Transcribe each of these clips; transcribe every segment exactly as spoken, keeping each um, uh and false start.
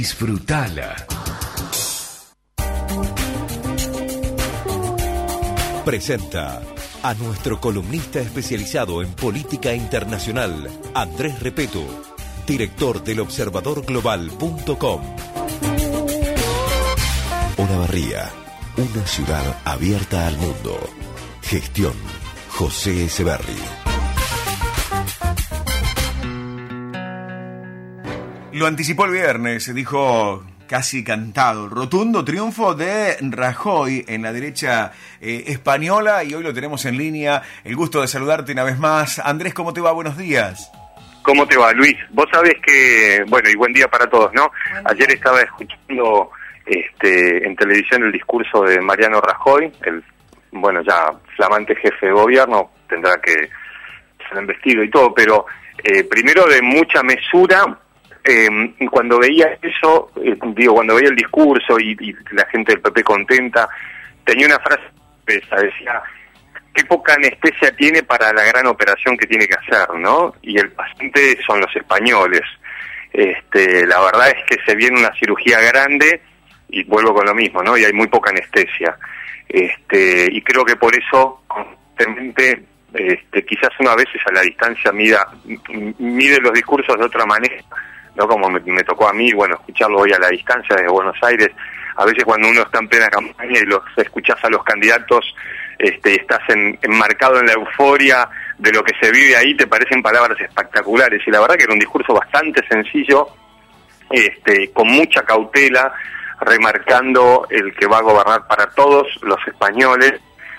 Disfrutala. Presenta a nuestro columnista especializado en política internacional, Andrés Repeto, director del observador global punto com. Olavarría, una ciudad abierta al mundo. Gestión, José Echeverri. Lo anticipó el viernes, se dijo casi cantado, rotundo triunfo de Rajoy en la derecha eh, española, y hoy lo tenemos en línea. El gusto de saludarte una vez más. Andrés, ¿cómo te va? Buenos días. ¿Cómo te va, Luis? Vos sabés que, bueno, y buen día para todos, ¿no? Ayer estaba escuchando este, en televisión el discurso de Mariano Rajoy, el, bueno, ya flamante jefe de gobierno, tendrá que ser investido y todo, pero eh, primero de mucha mesura. Eh, cuando veía eso, eh, digo, cuando veía el discurso y, y la gente del P P contenta, tenía una frase, esa, decía, qué poca anestesia tiene para la gran operación que tiene que hacer, ¿no? Y el paciente son los españoles. Este, la verdad es que se viene una cirugía grande, y vuelvo con lo mismo, ¿no? Y hay muy poca anestesia. Este, y creo que por eso, constantemente, este, quizás uno a veces a la distancia mida, mide los discursos de otra manera, no como me, me tocó a mí, bueno, escucharlo hoy a la distancia desde Buenos Aires. A veces cuando uno está en plena campaña y los escuchás a los candidatos, este, estás en, enmarcado en la euforia de lo que se vive ahí, te parecen palabras espectaculares, y la verdad que era un discurso bastante sencillo, este, con mucha cautela, remarcando el que va a gobernar para todos los españoles,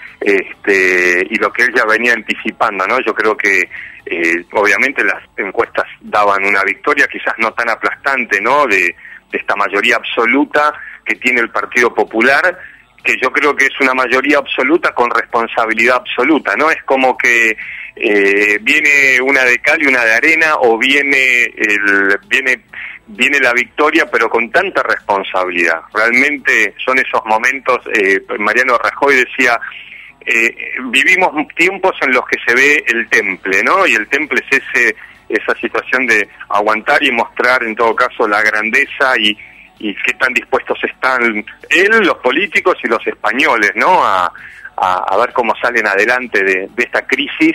este, y lo que él ya venía anticipando, ¿no? Yo creo que eh, obviamente las encuestas daban una victoria, quizás no tan aplastante, ¿no? De, de esta mayoría absoluta que tiene el Partido Popular, que yo creo que es una mayoría absoluta con responsabilidad absoluta, ¿no? Es como que eh, viene una de cal y una de arena, o viene el, viene viene la victoria, pero con tanta responsabilidad. Realmente son esos momentos. eh, Mariano Rajoy decía, Eh, vivimos tiempos en los que se ve el temple, ¿no? Y el temple es ese esa situación de aguantar y mostrar, en todo caso, la grandeza y, y qué tan dispuestos están él, los políticos y los españoles, ¿no? A, a, a ver cómo salen adelante de, de esta crisis.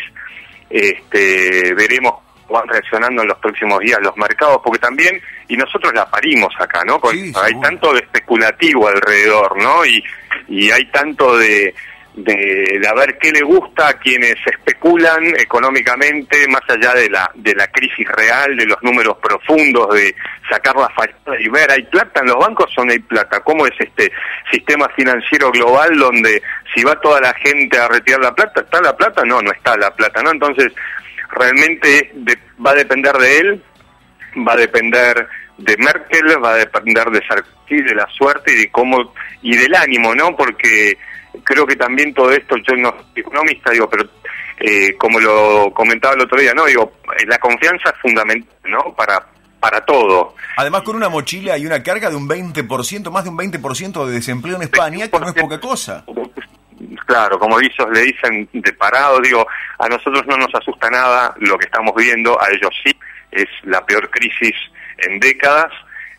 Este, veremos cómo van reaccionando en los próximos días los mercados, porque también, y nosotros la parimos acá, ¿no? Con, sí, hay tanto de especulativo alrededor, ¿no? Y, y hay tanto de... De, de a ver qué le gusta a quienes especulan económicamente, más allá de la de la crisis real, de los números profundos, de sacar la fachada y ver, ¿hay plata en los bancos o no hay plata? ¿Cómo es este sistema financiero global donde si va toda la gente a retirar la plata, ¿está la plata? No, no está la plata, ¿no? Entonces, realmente de, va a depender de él, va a depender de Merkel, va a depender de Sarkozy, de la suerte y de cómo, y del ánimo, ¿no? Porque creo que también todo esto, yo no soy economista, digo, pero eh, como lo comentaba el otro día, no, digo, la confianza es fundamental, ¿no? Para para todo. Además, con una mochila y una carga de un veinte por ciento, más de un veinte por ciento de desempleo en España, que no es poca cosa. Claro, como ellos le dicen de parado, digo, a nosotros no nos asusta nada lo que estamos viendo, a ellos sí, es la peor crisis en décadas.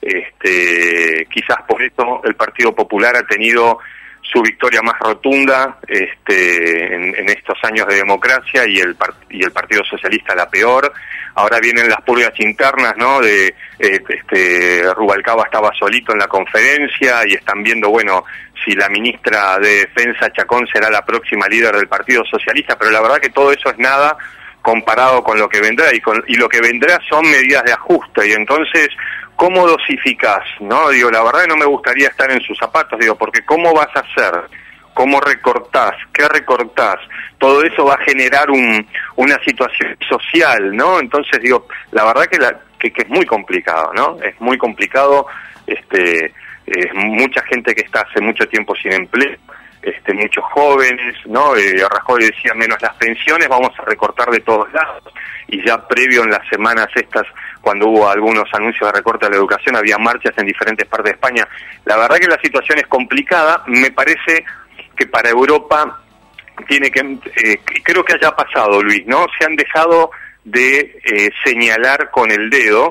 Este, quizás por eso el Partido Popular ha tenido su victoria más rotunda este, en, en estos años de democracia, y el y el Partido Socialista la peor. Ahora vienen las purgas internas, ¿no? De eh, este Rubalcaba estaba solito en la conferencia y están viendo, bueno, si la ministra de Defensa Chacón será la próxima líder del Partido Socialista, pero la verdad que todo eso es nada comparado con lo que vendrá, y con y lo que vendrá son medidas de ajuste, y entonces ¿cómo dosificás? ¿No? Digo, la verdad no me gustaría estar en sus zapatos, digo, porque ¿cómo vas a hacer? ¿Cómo recortás? ¿Qué recortás? Todo eso va a generar un, una situación social, ¿no? Entonces, digo, la verdad que, la, que, que es muy complicado, ¿no? Es muy complicado, este, es mucha gente que está hace mucho tiempo sin empleo, este, muchos jóvenes, ¿no? Eh, Rajoy decía, menos las pensiones, vamos a recortar de todos lados, y ya previo en las semanas estas, cuando hubo algunos anuncios de recorte a la educación, había marchas en diferentes partes de España. La verdad que la situación es complicada. Me parece que para Europa tiene que, eh, creo que haya pasado, Luis, ¿no? Se han dejado de eh, señalar con el dedo,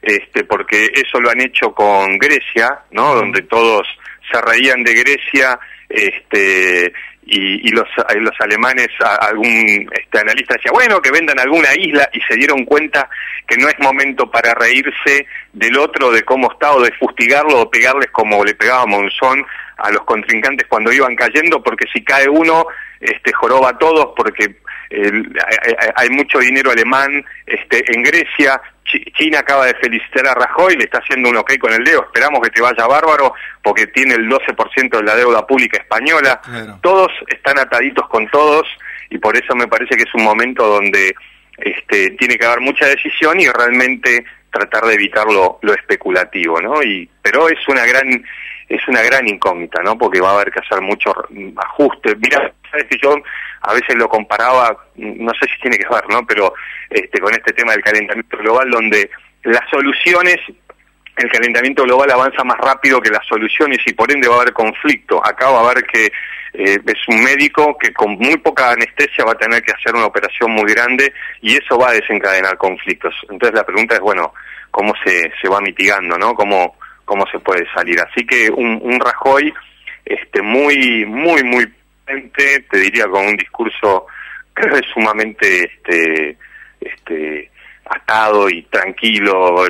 este, porque eso lo han hecho con Grecia, ¿no? Uh-huh. Donde todos se reían de Grecia, este, y, y los, los alemanes, algún este, analista decía, bueno, que vendan alguna isla, y se dieron cuenta que no es momento para reírse del otro, de cómo está, o de fustigarlo, o pegarles como le pegaba Monzón a los contrincantes cuando iban cayendo, porque si cae uno, este, joroba a todos, porque el, hay, hay mucho dinero alemán este, en Grecia. China acaba de felicitar a Rajoy, le está haciendo un ok con el dedo, esperamos que te vaya bárbaro, porque tiene el doce por ciento de la deuda pública española. Claro. Todos están ataditos con todos, y por eso me parece que es un momento donde este, tiene que haber mucha decisión y realmente tratar de evitar lo, lo especulativo, ¿no? Y pero es una gran es una gran incógnita, ¿no? Porque va a haber que hacer mucho ajuste. Mira, sabes que yo a veces lo comparaba, no sé si tiene que ver, ¿no? Pero este, con este tema del calentamiento global, donde las soluciones, el calentamiento global avanza más rápido que las soluciones y por ende va a haber conflicto. Acá va a haber que eh, es un médico que con muy poca anestesia va a tener que hacer una operación muy grande y eso va a desencadenar conflictos. Entonces la pregunta es, bueno, ¿cómo se, se va mitigando, ¿no? ¿Cómo, cómo se puede salir? Así que un, un Rajoy este, muy, muy, muy te diría con un discurso sumamente este este atado y tranquilo.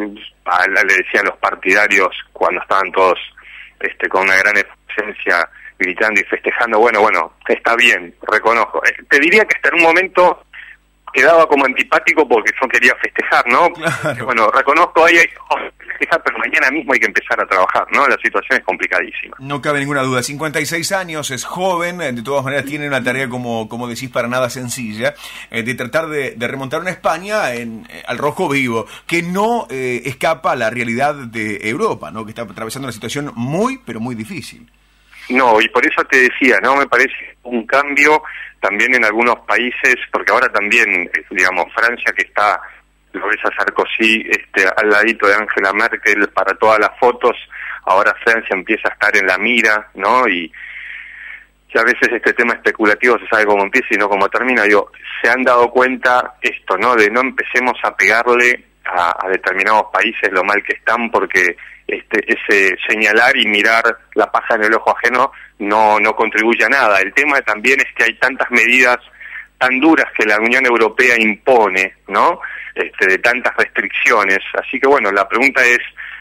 Le decían los partidarios cuando estaban todos este con una gran efusividad gritando y festejando, bueno, bueno, está bien, reconozco. Te diría que hasta en un momento quedaba como antipático porque no quería festejar, ¿no? Claro. Bueno, reconozco, ahí hay oh, festejar, pero mañana mismo hay que empezar a trabajar, ¿no? La situación es complicadísima. No cabe ninguna duda. cincuenta y seis años, es joven, de todas maneras tiene una tarea, como como decís, para nada sencilla, eh, de tratar de, de remontar una España en, eh, al rojo vivo, que no eh, escapa a la realidad de Europa, ¿no? Que está atravesando una situación muy, pero muy difícil. No, y por eso te decía, ¿no? Me parece un cambio también en algunos países, porque ahora también, digamos, Francia, que está, lo ves a Sarkozy este, al ladito de Angela Merkel para todas las fotos, ahora Francia empieza a estar en la mira, ¿no? Y, y a veces este tema especulativo se sabe cómo empieza y no cómo termina. Digo, se han dado cuenta esto, ¿no? De no empecemos a pegarle a, a determinados países lo mal que están, porque este ese señalar y mirar la paja en el ojo ajeno no no contribuye a nada. El tema también es que hay tantas medidas tan duras que la Unión Europea impone, ¿no? Este, de tantas restricciones. Así que bueno, la pregunta es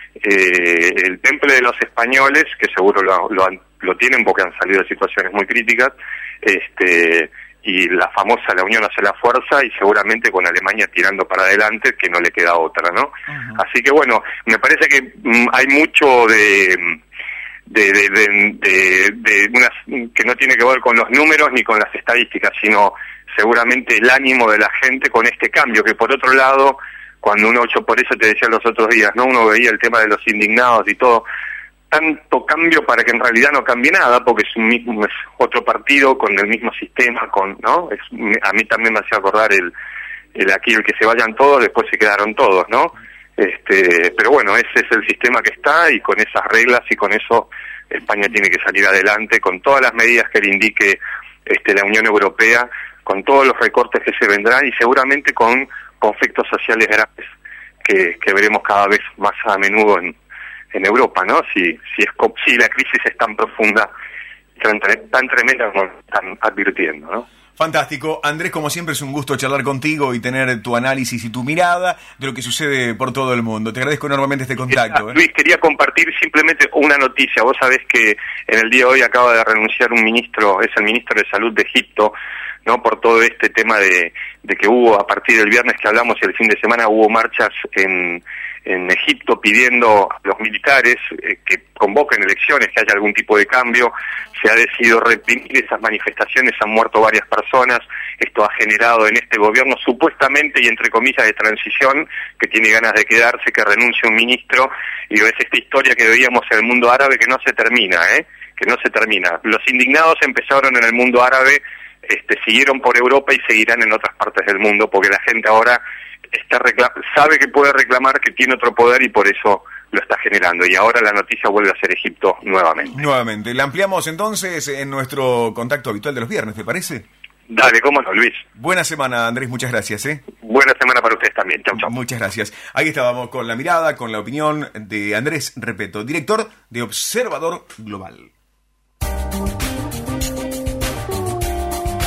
eh, el temple de los españoles, que seguro lo, lo, lo tienen porque han salido de situaciones muy críticas, este y la famosa la unión hace la fuerza, y seguramente con Alemania tirando para adelante, que no le queda otra, ¿no? Uh-huh. Así que bueno, me parece que mm, hay mucho de de de, de, de, de unas, que no tiene que ver con los números ni con las estadísticas, sino seguramente el ánimo de la gente con este cambio, que por otro lado, cuando uno, yo por eso te decía los otros días, ¿no? Uno veía el tema de los indignados y todo, tanto cambio para que en realidad no cambie nada, porque es un mismo, es otro partido con el mismo sistema, con, ¿no? Es, a mí también me hacía acordar el, el aquí el que se vayan todos, después se quedaron todos, ¿no? Este, pero bueno, ese es el sistema que está, y con esas reglas y con eso España tiene que salir adelante con todas las medidas que le indique este la Unión Europea, con todos los recortes que se vendrán y seguramente con conflictos sociales graves que, que veremos cada vez más a menudo en en Europa, ¿no? Si si es si la crisis es tan profunda, tan, tan tremenda como están advirtiendo, ¿no? Fantástico. Andrés, como siempre es un gusto charlar contigo y tener tu análisis y tu mirada de lo que sucede por todo el mundo. Te agradezco enormemente este contacto. ¿eh? Luis, quería compartir simplemente una noticia. Vos sabés que en el día de hoy acaba de renunciar un ministro, es el ministro de Salud de Egipto, ¿no? Por todo este tema de, de que hubo, a partir del viernes que hablamos y el fin de semana, hubo marchas en en Egipto pidiendo a los militares eh, que convoquen elecciones, que haya algún tipo de cambio. Se ha decidido reprimir esas manifestaciones, han muerto varias personas. Esto ha generado en este gobierno, supuestamente y entre comillas de transición, que tiene ganas de quedarse, que renuncie un ministro, y es esta historia que veíamos en el mundo árabe que no se termina, ¿eh? que no se termina. Los indignados empezaron en el mundo árabe, este, siguieron por Europa y seguirán en otras partes del mundo, porque la gente ahora está recla- sabe que puede reclamar, que tiene otro poder, y por eso lo está generando. Y ahora la noticia vuelve a ser Egipto nuevamente. Nuevamente. La ampliamos entonces en nuestro contacto habitual de los viernes, ¿te parece? Dale, cómo no, Luis. Buena semana, Andrés, muchas gracias. ¿eh? Buena semana para ustedes también. Chau, chau. Muchas gracias. Ahí estábamos con la mirada, con la opinión de Andrés Repetto, director de Observador Global.